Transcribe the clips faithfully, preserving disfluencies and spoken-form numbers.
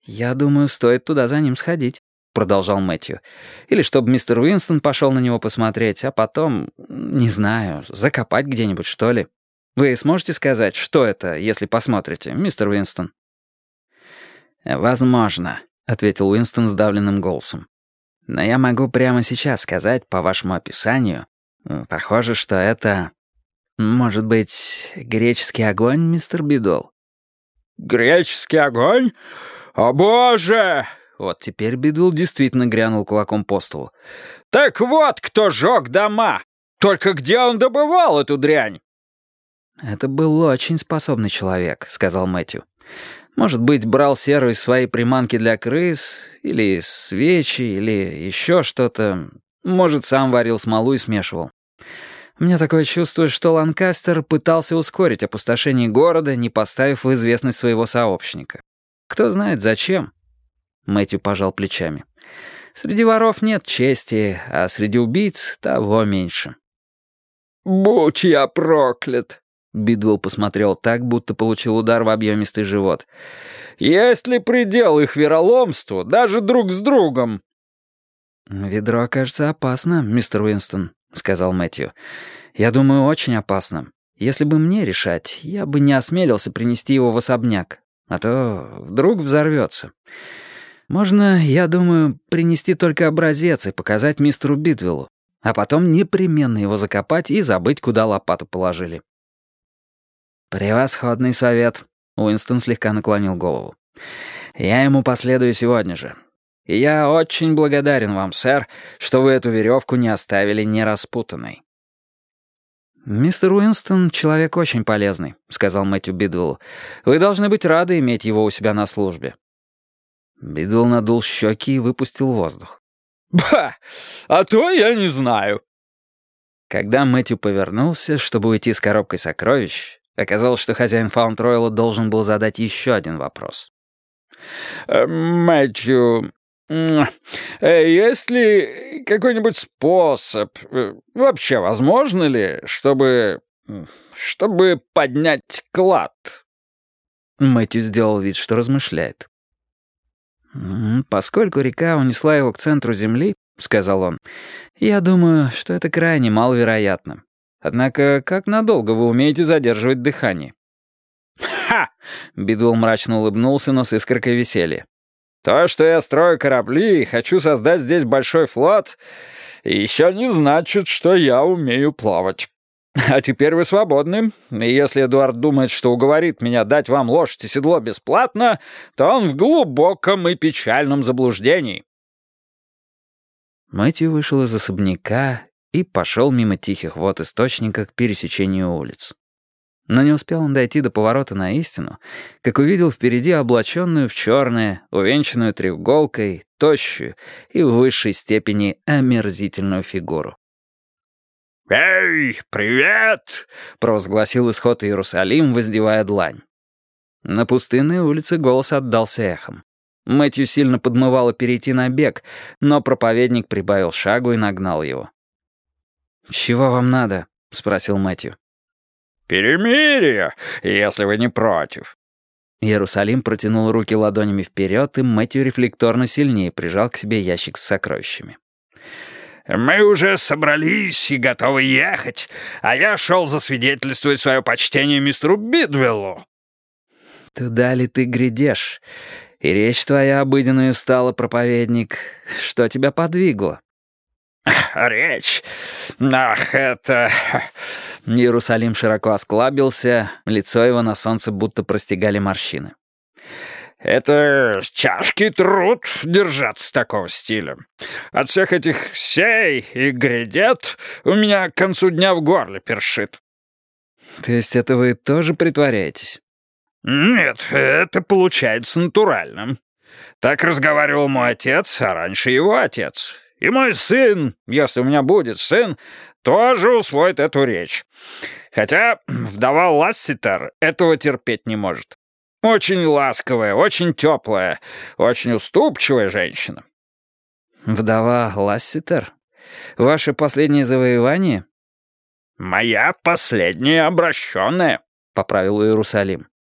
«Я думаю, стоит туда за ним сходить», — продолжал Мэтью. «Или чтобы мистер Уинстон пошел на него посмотреть, а потом, не знаю, закопать где-нибудь, что ли. Вы сможете сказать, что это, если посмотрите, мистер Уинстон?» «Возможно», — ответил Уинстон сдавленным голосом. «Но я могу прямо сейчас сказать, по вашему описанию, похоже, что это, может быть, греческий огонь, мистер Бидол?» «Греческий огонь? О, боже!» Вот теперь Бидул действительно грянул кулаком по столу. «Так вот, кто жег дома! Только где он добывал эту дрянь?» «Это был очень способный человек», — сказал Мэтью. «Может быть, брал серу из своей приманки для крыс, или свечи, или еще что-то. Может, сам варил смолу и смешивал. У меня такое чувство, что Ланкастер пытался ускорить опустошение города, не поставив в известность своего сообщника. Кто знает, зачем?» Мэтью пожал плечами. «Среди воров нет чести, а среди убийц того меньше». «Будь я проклят!» Бидвелл посмотрел так, будто получил удар в объемистый живот. «Есть ли предел их вероломству, даже друг с другом?» «Ведро окажется опасно, мистер Уинстон», — сказал Мэтью. «Я думаю, очень опасно. Если бы мне решать, я бы не осмелился принести его в особняк, а то вдруг взорвется. Можно, я думаю, принести только образец и показать мистеру Бидвеллу, а потом непременно его закопать и забыть, куда лопату положили». «Превосходный совет», — Уинстон слегка наклонил голову. «Я ему последую сегодня же. И я очень благодарен вам, сэр, что вы эту веревку не оставили нераспутанной». «Мистер Уинстон — человек очень полезный», — сказал Мэтью Бидвеллу. «Вы должны быть рады иметь его у себя на службе». Бидвелл надул щеки и выпустил воздух. «Ба! А то я не знаю». Когда Мэтью повернулся, чтобы уйти с коробкой сокровищ, оказалось, что хозяин Фаунд-Ройла должен был задать еще один вопрос. «Мэтью, есть ли какой-нибудь способ, вообще возможно ли, чтобы... чтобы поднять клад?» Мэтью сделал вид, что размышляет. «Поскольку река унесла его к центру земли, — сказал он, — я думаю, что это крайне маловероятно. Однако, как надолго вы умеете задерживать дыхание?» «Ха!» — Бидвелл мрачно улыбнулся, но с искоркой веселья. «То, что я строю корабли и хочу создать здесь большой флот, еще не значит, что я умею плавать. А теперь вы свободны, и если Эдуард думает, что уговорит меня дать вам лошадь и седло бесплатно, то он в глубоком и печальном заблуждении». Мэтью вышел из особняка и пошел мимо тихих вод источника к пересечению улиц. Но не успел он дойти до поворота на истину, как увидел впереди облаченную в черное, увенчанную треуголкой, тощую и в высшей степени омерзительную фигуру. «Эй, привет!» — провозгласил исход Иерусалим, воздевая длань. На пустынной улице голос отдался эхом. Мэтью сильно подмывало перейти на бег, но проповедник прибавил шагу и нагнал его. «Чего вам надо?» — спросил Мэтью. «Перемирие, если вы не против». Иерусалим протянул руки ладонями вперед, и Мэтью рефлекторно сильнее прижал к себе ящик с сокровищами. «Мы уже собрались и готовы ехать, а я шел засвидетельствовать свое почтение мистеру Бидвеллу». «Туда ли ты грядешь? И речь твоя обыденную стала, проповедник. Что тебя подвигло?» «Речь? Ах, это...» Иерусалим широко осклабился, лицо его на солнце будто простигали морщины. «Это тяжкий труд держаться такого стиля. От всех этих сей и грядет у меня к концу дня в горле першит». «То есть это вы тоже притворяетесь?» «Нет, это получается натурально. Так разговаривал мой отец, а раньше его отец. И мой сын, если у меня будет сын, тоже усвоит эту речь. Хотя вдова Ласситер этого терпеть не может. Очень ласковая, очень теплая, очень уступчивая женщина». «Вдова Ласситер? Ваше последнее завоевание?» «Моя последняя обращенная», — поправил Иерусалим.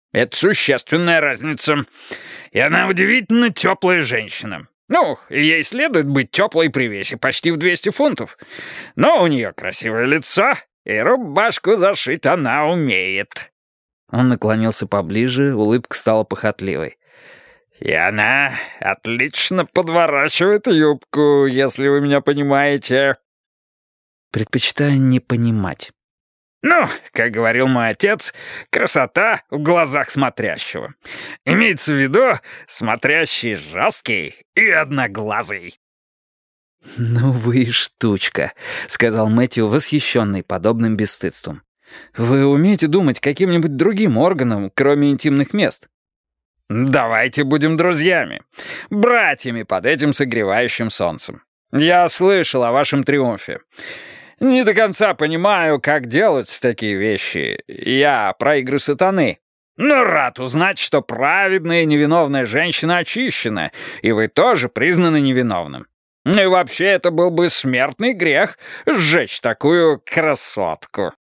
Это существенная разница. И она удивительно теплая женщина. Ну, ей следует быть теплой при весе почти в двести фунтов. Но у нее красивое лицо, и рубашку зашить она умеет». Он наклонился поближе, улыбка стала похотливой. «И она отлично подворачивает юбку, если вы меня понимаете». «Предпочитаю не понимать». «Ну, как говорил мой отец, красота в глазах смотрящего. Имеется в виду смотрящий жесткий и одноглазый». «Ну вы и штучка», — сказал Мэтью, восхищенный подобным бесстыдством. «Вы умеете думать каким-нибудь другим органом, кроме интимных мест?» «Давайте будем друзьями, братьями под этим согревающим солнцем. Я слышал о вашем триумфе. Не до конца понимаю, как делать такие вещи. Я про игры сатаны. Но рад узнать, что праведная и невиновная женщина очищена, и вы тоже признаны невиновным. И вообще это был бы смертный грех — сжечь такую красотку».